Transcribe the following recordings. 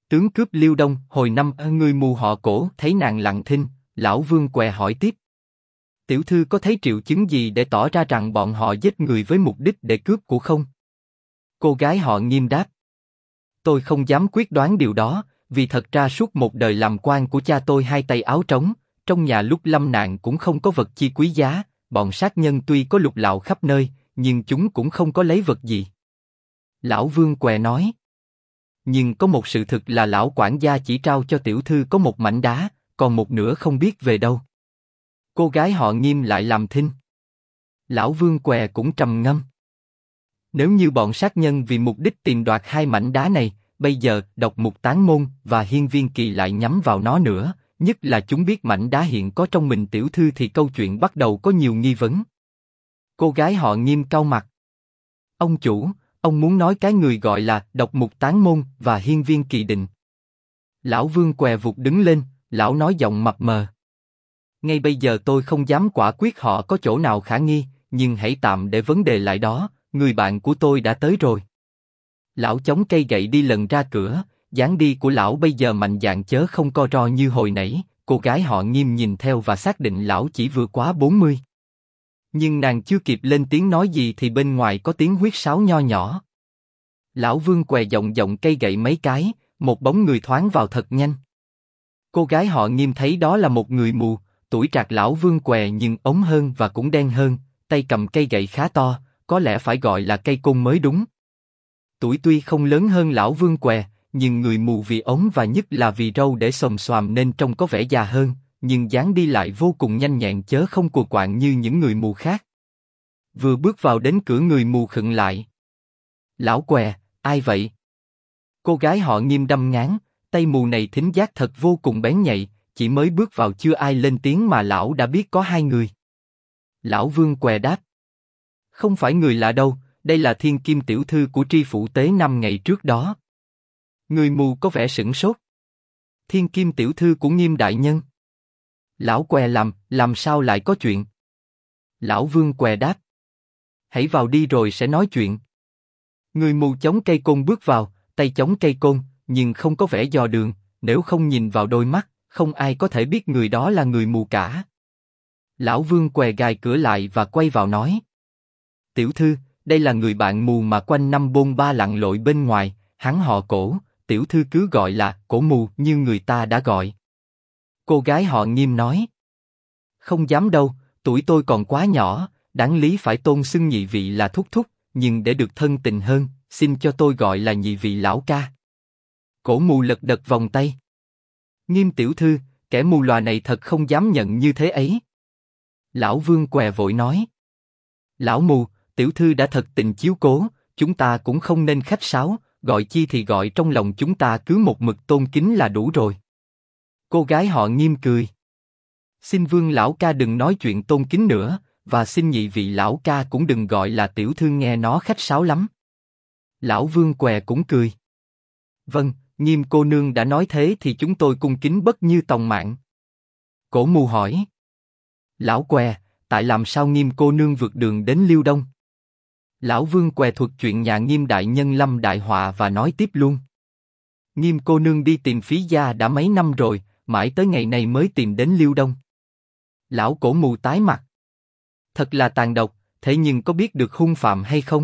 Tướng cướp Liêu Đông, hồi năm người mù họ Cổ thấy nàng lặng thinh, lão Vương què hỏi tiếp. Tiểu thư có thấy triệu chứng gì để tỏ ra rằng bọn họ giết người với mục đích để cướp của không? Cô gái họ Nghiêm đáp. Tôi không dám quyết đoán điều đó, vì thật ra suốt một đời làm quan của cha tôi hai tay áo trống, trong nhà lúc lâm nạn cũng không có vật chi quý giá, bọn sát nhân tuy có lục lạo khắp nơi, nhưng chúng cũng không có lấy vật gì. Lão Vương què nói. Nhưng có một sự thực là lão quản gia chỉ trao cho tiểu thư có một mảnh đá, còn một nửa không biết về đâu. Cô gái họ Nghiêm lại làm thinh. Lão Vương què cũng trầm ngâm. Nếu như bọn sát nhân vì mục đích tìm đoạt hai mảnh đá này, bây giờ Độc Mục Tán Môn và Hiên Viên Kỳ lại nhắm vào nó nữa, nhất là chúng biết mảnh đá hiện có trong mình tiểu thư thì câu chuyện bắt đầu có nhiều nghi vấn. Cô gái họ Nghiêm cau mặt. Ông chủ, ông muốn nói cái người gọi là Độc Mục Tán Môn và Hiên Viên Kỳ định. Lão Vương què vụt đứng lên, lão nói giọng mập mờ. Ngay bây giờ tôi không dám quả quyết họ có chỗ nào khả nghi, nhưng hãy tạm để vấn đề lại đó, người bạn của tôi đã tới rồi. Lão chống cây gậy đi lần ra cửa, dáng đi của lão bây giờ mạnh dạn chớ không co ro như hồi nãy. Cô gái họ Nghiêm nhìn theo và xác định lão chỉ vừa quá 40. Nhưng nàng chưa kịp lên tiếng nói gì thì bên ngoài có tiếng huýt sáo nho nhỏ. Lão Vương què giọng cây gậy mấy cái, một bóng người thoáng vào thật nhanh. Cô gái họ Nghiêm thấy đó là một người mù, tuổi trạc lão Vương què nhưng ống hơn và cũng đen hơn, tay cầm cây gậy khá to, có lẽ phải gọi là cây côn mới đúng. Tuổi tuy không lớn hơn lão Vương què, nhưng người mù vì ống và nhất là vì râu để xồm xoàm nên trông có vẻ già hơn, nhưng dáng đi lại vô cùng nhanh nhẹn chớ không cùa quạng như những người mù khác. Vừa bước vào đến cửa người mù khựng lại. Lão què, ai vậy? Cô gái họ Nghiêm đăm ngán, tay mù này thính giác thật vô cùng bén nhạy, chỉ mới bước vào chưa ai lên tiếng mà lão đã biết có hai người. Lão Vương què đáp. Không phải người lạ đâu, đây là Thiên Kim tiểu thư của Tri Phủ Tế 5 ngày trước đó. Người mù có vẻ sửng sốt. Thiên Kim tiểu thư của Nghiêm đại nhân. Lão què làm sao lại có chuyện? Lão Vương què đáp. Hãy vào đi rồi sẽ nói chuyện. Người mù chống cây côn bước vào, tay chống cây côn, nhưng không có vẻ dò đường, nếu không nhìn vào đôi mắt, không ai có thể biết người đó là người mù cả. Lão Vương què gài cửa lại và quay vào nói. Tiểu thư, đây là người bạn mù mà quanh năm bôn ba lặn lội bên ngoài, hắn họ Cổ, tiểu thư cứ gọi là Cổ mù như người ta đã gọi. Cô gái họ Nghiêm nói. Không dám đâu, tuổi tôi còn quá nhỏ, đáng lý phải tôn xưng nhị vị là thúc thúc, nhưng để được thân tình hơn, xin cho tôi gọi là nhị vị lão ca. Cổ mù lật đật vòng tay. Nghiêm tiểu thư, kẻ mù lòa này thật không dám nhận như thế ấy. Lão Vương què vội nói. Lão mù, tiểu thư đã thật tình chiếu cố, chúng ta cũng không nên khách sáo, gọi chi thì gọi trong lòng chúng ta cứ một mực tôn kính là đủ rồi. Cô gái họ Nghiêm cười. Xin Vương lão ca đừng nói chuyện tôn kính nữa, và xin nhị vị lão ca cũng đừng gọi là tiểu thư nghe nó khách sáo lắm. Lão Vương què cũng cười. Vâng, Nghiêm cô nương đã nói thế thì chúng tôi cung kính bất như tòng mạng. Cổ mù hỏi. Lão què, tại làm sao Nghiêm cô nương vượt đường đến Liêu Đông? Lão Vương què thuật chuyện nhà Nghiêm đại nhân lâm đại họa và nói tiếp luôn. Nghiêm cô nương đi tìm phí gia đã mấy năm rồi, mãi tới ngày này mới tìm đến Liêu Đông. Lão Cổ mù tái mặt. Thật là tàn độc, thế nhưng có biết được hung phạm hay không?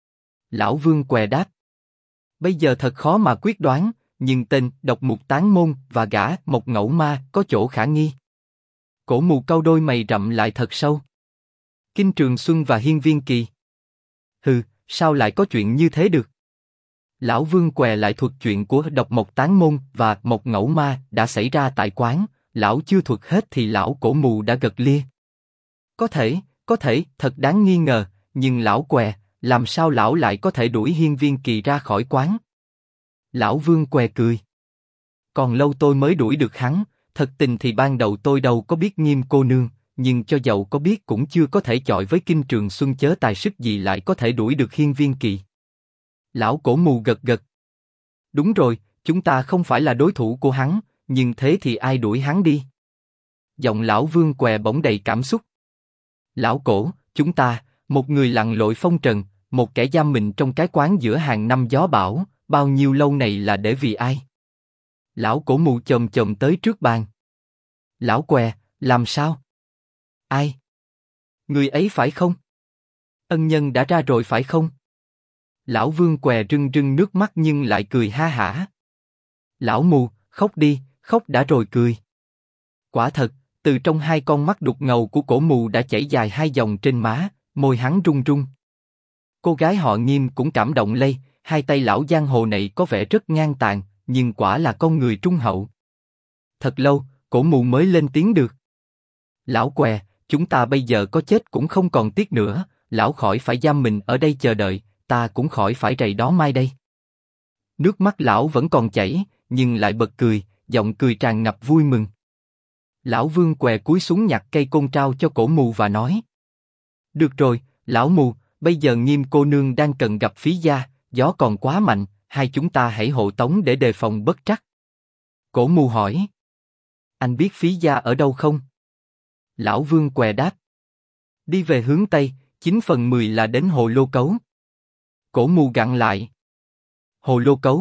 Lão Vương què đáp. Bây giờ thật khó mà quyết đoán, nhưng tên Độc Mục Tán Môn và gã Mộc Ngẫu Ma có chỗ khả nghi. Cổ mù cau đôi mày rậm lại thật sâu. Kinh Trường Xuân và Hiên Viên Kỳ. Hừ, sao lại có chuyện như thế được? Lão Vương què lại thuật chuyện của Độc Mộc Tán Môn và Mộc Ngẫu Ma đã xảy ra tại quán. Lão chưa thuật hết thì lão Cổ mù đã gật lia. Có thể, thật đáng nghi ngờ, nhưng lão què, làm sao lão lại có thể đuổi Hiên Viên Kỳ ra khỏi quán? Lão Vương què cười. Còn lâu tôi mới đuổi được hắn, thật tình thì ban đầu tôi đâu có biết Nghiêm cô nương, nhưng cho dầu có biết cũng chưa có thể chọi với Kinh Trường Xuân chớ tài sức gì lại có thể đuổi được Hiên Viên Kỳ. Lão Cổ mù gật gật. Đúng rồi, chúng ta không phải là đối thủ của hắn, nhưng thế thì ai đuổi hắn đi? Giọng lão Vương què bỗng đầy cảm xúc. Lão Cổ, chúng ta, một người lặn lội phong trần, một kẻ giam mình trong cái quán giữa hàng năm gió bão, bao nhiêu lâu này là để vì ai? Lão cổ mù chồm chồm tới trước bàn. Lão què, làm sao? Ai? Người ấy phải không? Ân nhân đã ra rồi phải không? Lão Vương què rưng rưng nước mắt nhưng lại cười ha hả. Lão mù, khóc đi, khóc đã rồi cười. Quả thật, từ trong hai con mắt đục ngầu của cổ mù đã chảy dài hai dòng trên má, môi hắn run run. Cô gái họ Nghiêm cũng cảm động lây, hai tay lão giang hồ này có vẻ rất ngang tàn, nhưng quả là con người trung hậu. Thật lâu, cổ mù mới lên tiếng được. Lão què, chúng ta bây giờ có chết cũng không còn tiếc nữa, lão khỏi phải giam mình ở đây chờ đợi, ta cũng khỏi phải rầy đó mai đây. Nước mắt lão vẫn còn chảy, nhưng lại bật cười, giọng cười tràn ngập vui mừng. Lão Vương què cúi xuống nhặt cây côn trao cho cổ mù và nói: Được rồi, lão mù, bây giờ Nghiêm cô nương đang cần gặp Phí gia, gió còn quá mạnh, hai chúng ta hãy hộ tống để đề phòng bất trắc. Cổ mù hỏi: Anh biết Phí gia ở đâu không? Lão Vương què đáp: Đi về hướng Tây, 9/10 là đến Hồ Lô Cấu. Cổ mù gặn lại: Hồ Lô Cấu?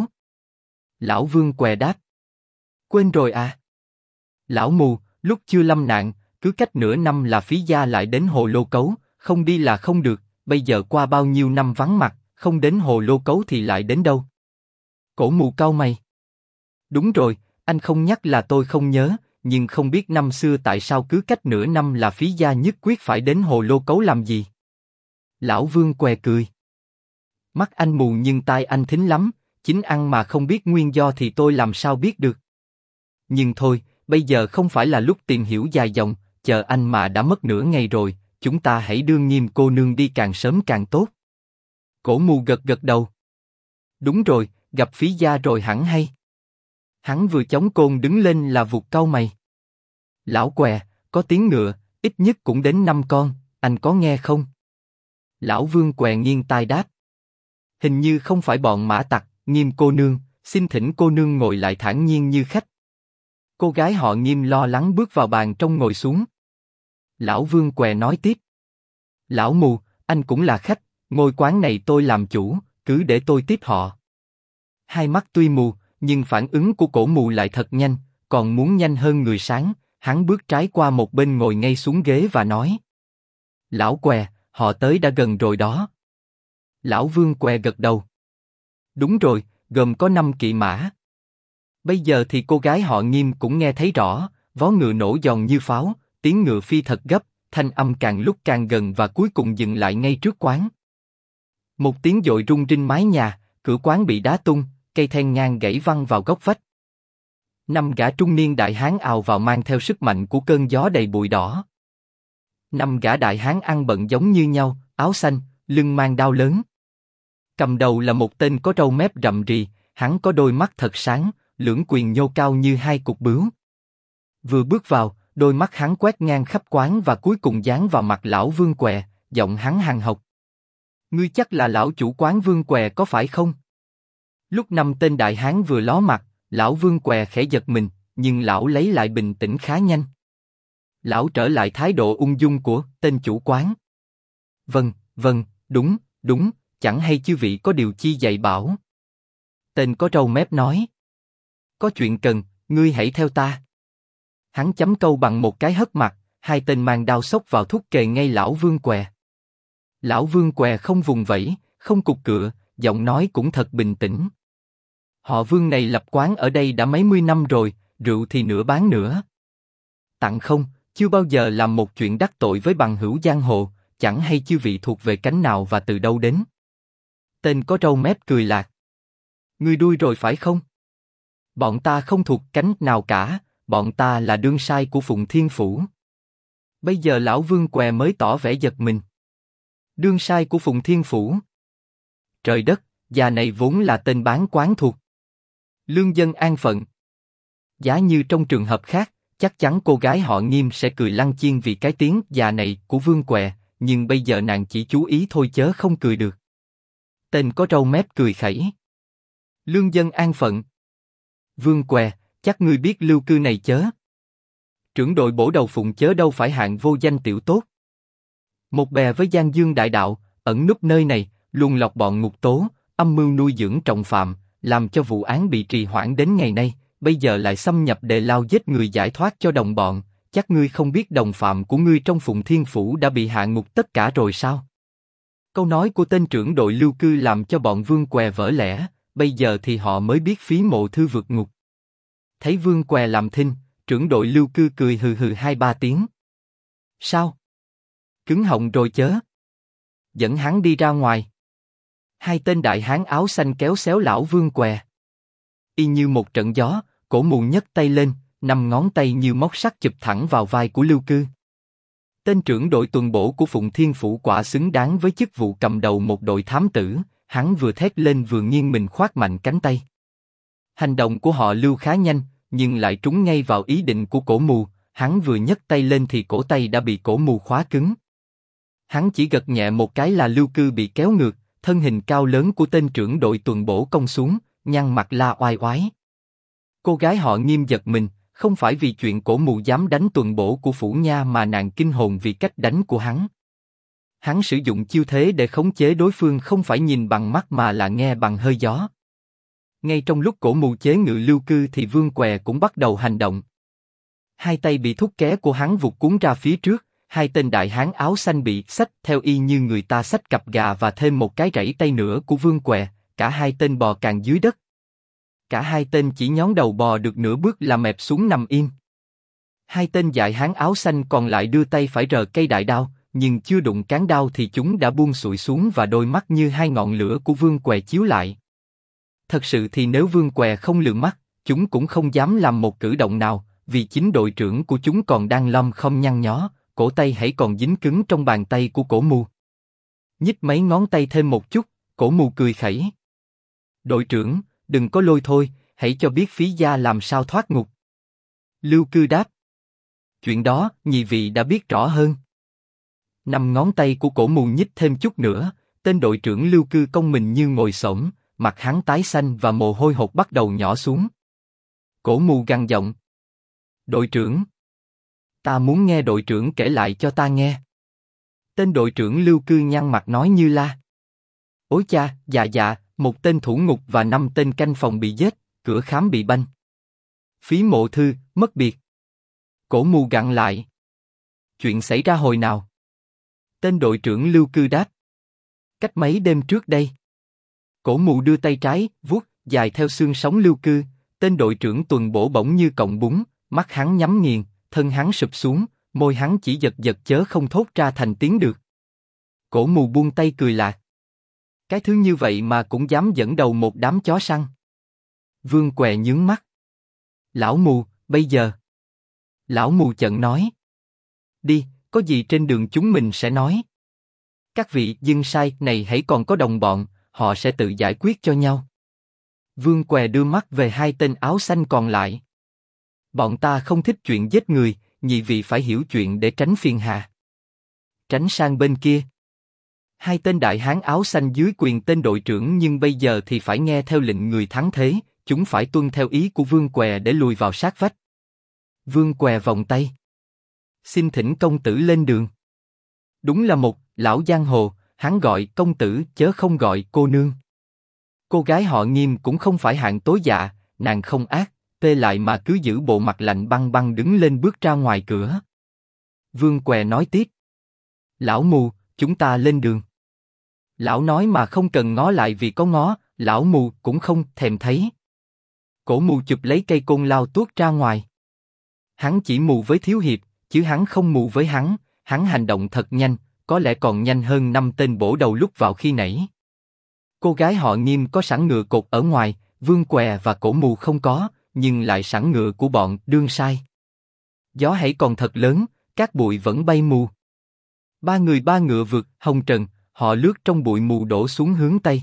Lão Vương què đáp: Quên rồi à? Lão mù, lúc chưa lâm nạn, cứ cách nửa năm là Phí gia lại đến Hồ Lô Cấu, không đi là không được, bây giờ qua bao nhiêu năm vắng mặt, không đến Hồ Lô Cấu thì lại đến đâu? Cổ mù cau mày: Đúng rồi, anh không nhắc là tôi không nhớ, nhưng không biết năm xưa tại sao cứ cách nửa năm là Phí gia nhất quyết phải đến Hồ Lô Cấu làm gì? Lão Vương què cười: Mắt anh mù nhưng tai anh thính lắm, chính ăn mà không biết nguyên do thì tôi làm sao biết được. Nhưng thôi, bây giờ không phải là lúc tìm hiểu dài dòng, chờ anh mà đã mất nửa ngày rồi, chúng ta hãy đưa Nghiêm cô nương đi càng sớm càng tốt. Cổ mù gật gật đầu. Đúng rồi, gặp Phí gia rồi hẳn hay. Hắn vừa chống côn đứng lên là vụt cau mày. Lão què, có tiếng ngựa, ít nhất cũng đến 5 con, anh có nghe không? Lão Vương què nghiêng tai đáp: Hình như không phải bọn mã tặc, Nghiêm cô nương, xin thỉnh cô nương ngồi lại thản nhiên như khách. Cô gái họ Nghiêm lo lắng bước vào bàn trong ngồi xuống. Lão Vương què nói tiếp: Lão mù, anh cũng là khách, ngôi quán này tôi làm chủ, cứ để tôi tiếp họ. Hai mắt tuy mù, nhưng phản ứng của cổ mù lại thật nhanh, còn muốn nhanh hơn người sáng, hắn bước trái qua một bên ngồi ngay xuống ghế và nói: Lão què, họ tới đã gần rồi đó. Lão Vương què gật đầu. Đúng rồi, gồm có 5 kỵ mã. Bây giờ thì cô gái họ Nghiêm cũng nghe thấy rõ, vó ngựa nổ giòn như pháo, tiếng ngựa phi thật gấp, thanh âm càng lúc càng gần và cuối cùng dừng lại ngay trước quán. Một tiếng dội rung rinh mái nhà, cửa quán bị đá tung, cây then ngang gãy văng vào góc vách. 5 gã trung niên đại hán ào vào mang theo sức mạnh của cơn gió đầy bụi đỏ. 5 gã đại hán ăn bận giống như nhau, áo xanh, lưng mang đao lớn. Cầm đầu là một tên có râu mép rậm rì, hắn có đôi mắt thật sáng, lưỡng quyền nhô cao như hai cục bướu. Vừa bước vào, đôi mắt hắn quét ngang khắp quán và cuối cùng dán vào mặt lão Vương què, giọng hắn hằn học: Ngươi chắc là lão chủ quán Vương què có phải không? Lúc 5 tên đại hán vừa ló mặt, lão Vương què khẽ giật mình, nhưng lão lấy lại bình tĩnh khá nhanh. Lão trở lại thái độ ung dung của tên chủ quán. Vâng, đúng, chẳng hay chư vị có điều chi dạy bảo. Tên có râu mép nói: Có chuyện cần, ngươi hãy theo ta. Hắn chấm câu bằng một cái hất mặt, hai tên mang đao xốc vào thúc kề ngay lão Vương què. Lão Vương què không vùng vẫy, không cục cựa, giọng nói cũng thật bình tĩnh. Họ Vương này lập quán ở đây đã mấy mươi năm rồi, rượu thì nửa bán nửa tặng không, chưa bao giờ làm một chuyện đắc tội với bằng hữu giang hồ, chẳng hay chư vị thuộc về cánh nào và từ đâu đến. Tên có râu mép cười lạc: Ngươi đuôi rồi phải không? Bọn ta không thuộc cánh nào cả, bọn ta là đương sai của Phụng Thiên Phủ. Bây giờ lão Vương què mới tỏ vẻ giật mình. Đương sai của Phụng Thiên Phủ? Trời đất, già này vốn là tên bán quán thuộc lương dân an phận. Giá như trong trường hợp khác, chắc chắn cô gái họ Nghiêm sẽ cười lăng chiên vì cái tiếng già này của Vương què, nhưng bây giờ nàng chỉ chú ý thôi chớ không cười được. Tên có râu mép cười khẩy: Lương dân an phận? Vương què, chắc ngươi biết lưu cư này chớ? Trưởng đội bổ đầu Phụng chớ đâu phải hạng vô danh tiểu tốt. Một bè với Giang Dương đại đạo, ẩn núp nơi này, luôn lọc bọn ngục tố, âm mưu nuôi dưỡng trọng phạm, làm cho vụ án bị trì hoãn đến ngày nay. bây giờ lại xâm nhập Đề Lao giết người giải thoát cho đồng bọn, chắc ngươi không biết đồng phạm của ngươi trong Phụng Thiên Phủ đã bị hạ ngục tất cả rồi sao? Câu nói của tên trưởng đội Lưu Cư làm cho bọn Vương Què vỡ lẽ, bây giờ thì họ mới biết Phí Mộ Thư vượt ngục. Thấy Vương Què làm thinh, trưởng đội Lưu Cư cười hừ hừ 2-3 tiếng. Sao? Cứng họng rồi chớ. Dẫn hắn đi ra ngoài. Hai tên đại hán áo xanh kéo xéo lão Vương Què. Y như một trận gió, Cổ Mù nhấc tay lên, 5 ngón tay như móc sắt chụp thẳng vào vai của Lưu Cư. Tên trưởng đội tuần bổ của Phụng Thiên Phủ quả xứng đáng với chức vụ cầm đầu một đội thám tử, hắn vừa thét lên vừa nghiêng mình khoát mạnh cánh tay. Hành động của họ Lưu khá nhanh, nhưng lại trúng ngay vào ý định của Cổ Mù, hắn vừa nhấc tay lên thì cổ tay đã bị Cổ Mù khóa cứng. Hắn chỉ gật nhẹ một cái là Lưu Cư bị kéo ngược, thân hình cao lớn của tên trưởng đội tuần bổ cong xuống, nhăn mặt la oai oái. Cô gái họ Nghiêm giật mình, không phải vì chuyện Cổ Mù dám đánh tuần bổ của Phủ Nha mà nàng kinh hồn vì cách đánh của hắn. Hắn sử dụng chiêu thế để khống chế đối phương không phải nhìn bằng mắt mà là nghe bằng hơi gió. Ngay trong lúc Cổ Mù chế ngự Lưu Cư thì Vương Què cũng bắt đầu hành động. Hai tay bị thúc ké của hắn vụt cuốn ra phía trước, hai tên đại hán áo xanh bị xách theo y như người ta xách cặp gà và thêm một cái rẫy tay nữa của Vương Què, cả hai tên bò càng dưới đất. Cả hai tên chỉ nhón đầu bò được nửa bước là mẹp xuống nằm im. Hai tên đại hán áo xanh còn lại đưa tay phải rờ cây đại đao, nhưng chưa đụng cán đao thì chúng đã buông sụi xuống và đôi mắt như hai ngọn lửa của Vương Què chiếu lại. Thật sự thì nếu Vương Què không lường mắt, chúng cũng không dám làm một cử động nào, vì chính đội trưởng của chúng còn đang lom khom nhăn nhó, cổ tay hãy còn dính cứng trong bàn tay của Cổ Mù. Nhích mấy ngón tay thêm một chút, Cổ Mù cười khẩy. Đội trưởng, đừng có lôi thôi, hãy cho biết Phí gia làm sao thoát ngục. Lưu Cư đáp. Chuyện đó, nhị vị đã biết rõ hơn. 5 ngón tay của Cổ Mù nhích thêm chút nữa, tên đội trưởng Lưu Cư cong mình như ngồi xổm, mặt hắn tái xanh và mồ hôi hột bắt đầu nhỏ xuống. Cổ Mù gằn giọng. Đội trưởng. Ta muốn nghe đội trưởng kể lại cho ta nghe. Tên đội trưởng Lưu Cư nhăn mặt nói như la. Ôi cha, dạ, một tên thủ ngục và 5 tên canh phòng bị giết, cửa khám bị banh. Phí Mộ Thư, mất biệt. Cổ Mù gặn lại. Chuyện xảy ra hồi nào? Tên đội trưởng Lưu Cư đáp. Cách mấy đêm trước đây. Cổ Mù đưa tay trái, vuốt, dài theo xương sống Lưu Cư, tên đội trưởng tuần bổ bỗng như cọng bún, mắt hắn nhắm nghiền, thân hắn sụp xuống, môi hắn chỉ giật giật chớ không thốt ra thành tiếng được. Cổ Mù buông tay cười lạc. Cái thứ như vậy mà cũng dám dẫn đầu một đám chó săn. Vương Què nhướng mắt. Lão Mù, bây giờ. Lão Mù chận nói. Đi, có gì trên đường chúng mình sẽ nói. Các vị dưng sai này hãy còn có đồng bọn, họ sẽ tự giải quyết cho nhau. Vương Què đưa mắt về hai tên áo xanh còn lại. Bọn ta không thích chuyện giết người, nhị vị phải hiểu chuyện để tránh phiền hà. Tránh sang bên kia. Hai tên đại hán áo xanh dưới quyền tên đội trưởng nhưng bây giờ thì phải nghe theo lệnh người thắng thế, chúng phải tuân theo ý của Vương Què để lùi vào sát vách. Vương Què vòng tay. Xin thỉnh công tử lên đường. Đúng là một lão giang hồ, hắn gọi công tử chớ không gọi cô nương. Cô gái họ Nghiêm cũng không phải hạng tối dạ, nàng không ác, tê lại mà cứ giữ bộ mặt lạnh băng băng đứng lên bước ra ngoài cửa. Vương Què nói tiếp. Lão Mù, chúng ta lên đường. Lão nói mà không cần ngó lại vì có ngó, lão Mù cũng không thèm thấy. Cổ Mù chụp lấy cây côn lao tuốt ra ngoài. Hắn chỉ mù với Thiếu Hiệp, chứ hắn không mù với hắn hành động thật nhanh, có lẽ còn nhanh hơn 5 tên bổ đầu lúc vào khi nãy. Cô gái họ Nghiêm có sẵn ngựa cột ở ngoài, Vương Què và Cổ Mù không có, nhưng lại sẵn ngựa của bọn đương sai. Gió hãy còn thật lớn, cát bụi vẫn bay mù. Ba người ba ngựa vượt hồng trần, họ lướt trong bụi mù đổ xuống hướng tây.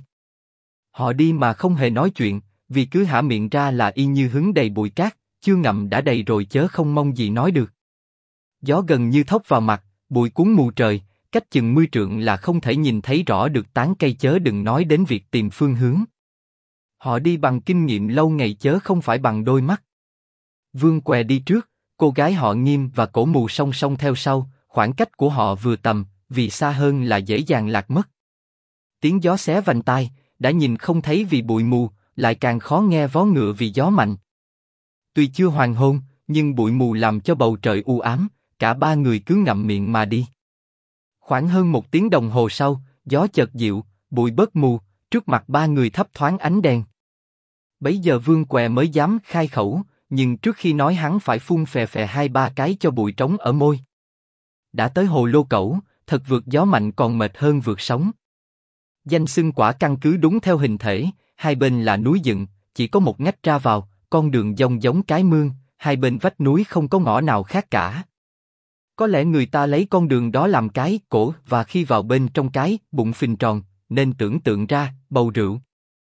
Họ đi mà không hề nói chuyện, vì cứ hả miệng ra là y như hứng đầy bụi cát, chưa ngậm đã đầy rồi chớ không mong gì nói được. Gió gần như thốc vào mặt, bụi cuốn mù trời, cách chừng 10 trượng là không thể nhìn thấy rõ được tán cây chớ đừng nói đến việc tìm phương hướng. Họ đi bằng kinh nghiệm lâu ngày chớ không phải bằng đôi mắt. Vương Què đi trước, cô gái họ Nghiêm và Cổ Mù song song theo sau, khoảng cách của họ vừa tầm, vì xa hơn là dễ dàng lạc mất. Tiếng gió xé vành tai, đã nhìn không thấy vì bụi mù, lại càng khó nghe vó ngựa vì gió mạnh. Tuy chưa hoàng hôn, nhưng bụi mù làm cho bầu trời u ám, cả ba người cứ ngậm miệng mà đi. Khoảng hơn 1 tiếng đồng hồ sau, gió chợt dịu, bụi bớt mù, trước mặt ba người thấp thoáng ánh đèn. Bấy giờ Vương Què mới dám khai khẩu, nhưng trước khi nói hắn phải phun phè phè 2-3 cái cho bụi trống ở môi. Đã tới Hồ Lô Cẩu, thật vượt gió mạnh còn mệt hơn vượt sóng. Danh xưng quả căn cứ đúng theo hình thể, hai bên là núi dựng, chỉ có một ngách ra vào, con đường dông giống cái mương, hai bên vách núi không có ngõ nào khác cả. Có lẽ người ta lấy con đường đó làm cái cổ và khi vào bên trong cái bụng phình tròn, nên tưởng tượng ra bầu rượu.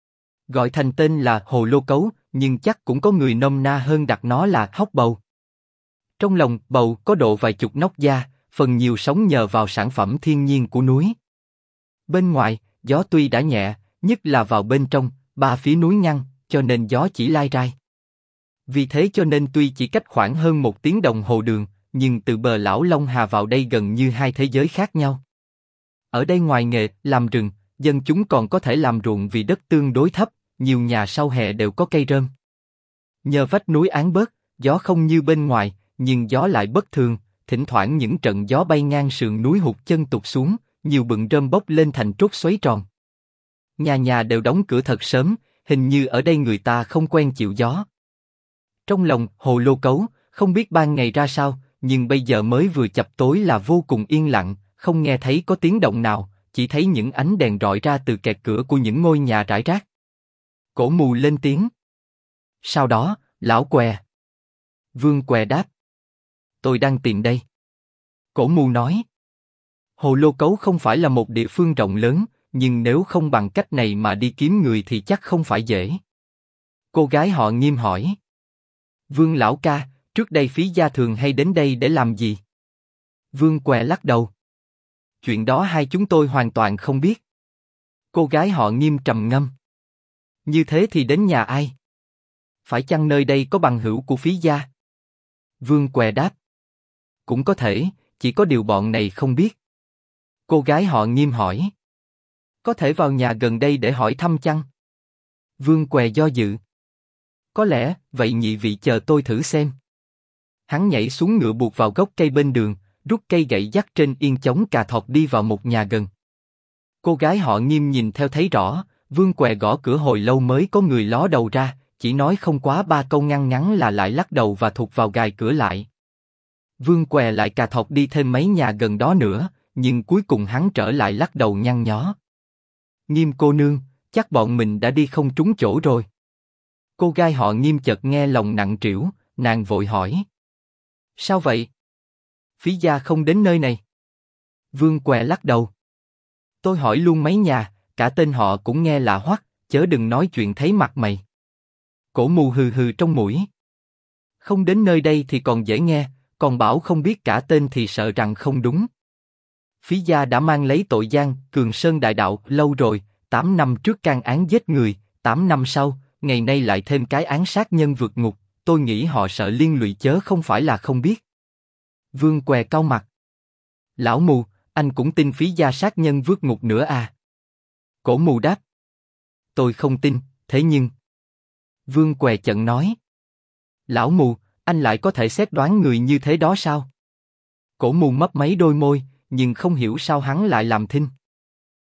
Gọi thành tên là Hồ Lô Cấu, nhưng chắc cũng có người nôm na hơn đặt nó là hốc bầu. Trong lòng bầu có độ vài chục nóc da, phần nhiều sống nhờ vào sản phẩm thiên nhiên của núi. Bên ngoài, gió tuy đã nhẹ, nhất là vào bên trong, ba phía núi ngăn, cho nên gió chỉ lai rai. Vì thế cho nên tuy chỉ cách khoảng hơn 1 tiếng đồng hồ đường, nhưng từ bờ lão Long Hà vào đây gần như hai thế giới khác nhau. Ở đây ngoài nghề làm rừng, dân chúng còn có thể làm ruộng vì đất tương đối thấp, nhiều nhà sau hè đều có cây rơm. Nhờ vách núi án bớt, gió không như bên ngoài, nhưng gió lại bất thường, thỉnh thoảng những trận gió bay ngang sườn núi hụt chân tụt xuống, nhiều bựng rơm bốc lên thành trốt xoáy tròn. Nhà nhà đều đóng cửa thật sớm, hình như ở đây người ta không quen chịu gió. Trong lòng Hồ Lô Cấu, không biết ban ngày ra sao, nhưng bây giờ mới vừa chập tối là vô cùng yên lặng, không nghe thấy có tiếng động nào, chỉ thấy những ánh đèn rọi ra từ kẹt cửa của những ngôi nhà rải rác. Cổ Mù lên tiếng. Sau đó, lão Què. Vương Què đáp. Tôi đang tìm đây. Cổ Mù nói. Hồ Lô Cấu không phải là một địa phương rộng lớn, nhưng nếu không bằng cách này mà đi kiếm người thì chắc không phải dễ. Cô gái họ Nghiêm hỏi. Vương lão ca, trước đây Phí gia thường hay đến đây để làm gì? Vương Què lắc đầu. Chuyện đó hai chúng tôi hoàn toàn không biết. Cô gái họ Nghiêm trầm ngâm. Như thế thì đến nhà ai? Phải chăng nơi đây có bằng hữu của Phí gia? Vương Què đáp. Cũng có thể, chỉ có điều bọn này không biết. Cô gái họ Nghiêm hỏi. Có thể vào nhà gần đây để hỏi thăm chăng? Vương Què do dự. Có lẽ, vậy nhị vị chờ tôi thử xem. Hắn nhảy xuống ngựa buộc vào gốc cây bên đường, rút cây gậy dắt trên yên chống cà thọt đi vào một nhà gần. Cô gái họ Nghiêm nhìn theo thấy rõ, Vương Què gõ cửa hồi lâu mới có người ló đầu ra, chỉ nói không quá 3 câu ngăn ngắn là lại lắc đầu và thụt vào gài cửa lại. Vương Què lại cà thọt đi thêm mấy nhà gần đó nữa, nhưng cuối cùng hắn trở lại lắc đầu nhăn nhó. Nghiêm cô nương, chắc bọn mình đã đi không trúng chỗ rồi. Cô gái họ Nghiêm chợt nghe lòng nặng trĩu, nàng vội hỏi. Sao vậy? Phí gia không đến nơi này. Vương Què lắc đầu. Tôi hỏi luôn mấy nhà, cả tên họ cũng nghe lạ hoắc, chớ đừng nói chuyện thấy mặt mày. Cổ Mù hừ hừ trong mũi. Không đến nơi đây thì còn dễ nghe, còn bảo không biết cả tên thì sợ rằng không đúng. Phí gia đã mang lấy tội gian Cường Sơn đại đạo lâu rồi, 8 năm trước can án giết người, 8 năm sau, ngày nay lại thêm cái án sát nhân vượt ngục, tôi nghĩ họ sợ liên lụy chớ không phải là không biết. Vương Què cau mặt. Lão Mù, anh cũng tin Phí gia sát nhân vượt ngục nữa à? Cổ Mù đáp. Tôi không tin, thế nhưng... Vương Què chận nói. Lão Mù, anh lại có thể xét đoán người như thế đó sao? Cổ Mù mấp máy đôi môi, nhưng không hiểu sao hắn lại làm thinh.